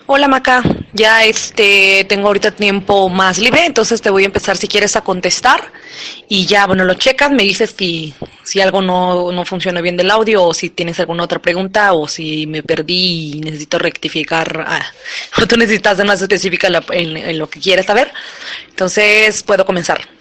Hola Maca, ya tengo ahorita tiempo más libre, entonces te voy a empezar si quieres a contestar y ya, bueno, lo checas, me dices si algo no funciona bien del audio o si tienes alguna otra pregunta o si me perdí y necesito rectificar, o tú necesitas ser más específica en lo que quieres saber, entonces puedo comenzar.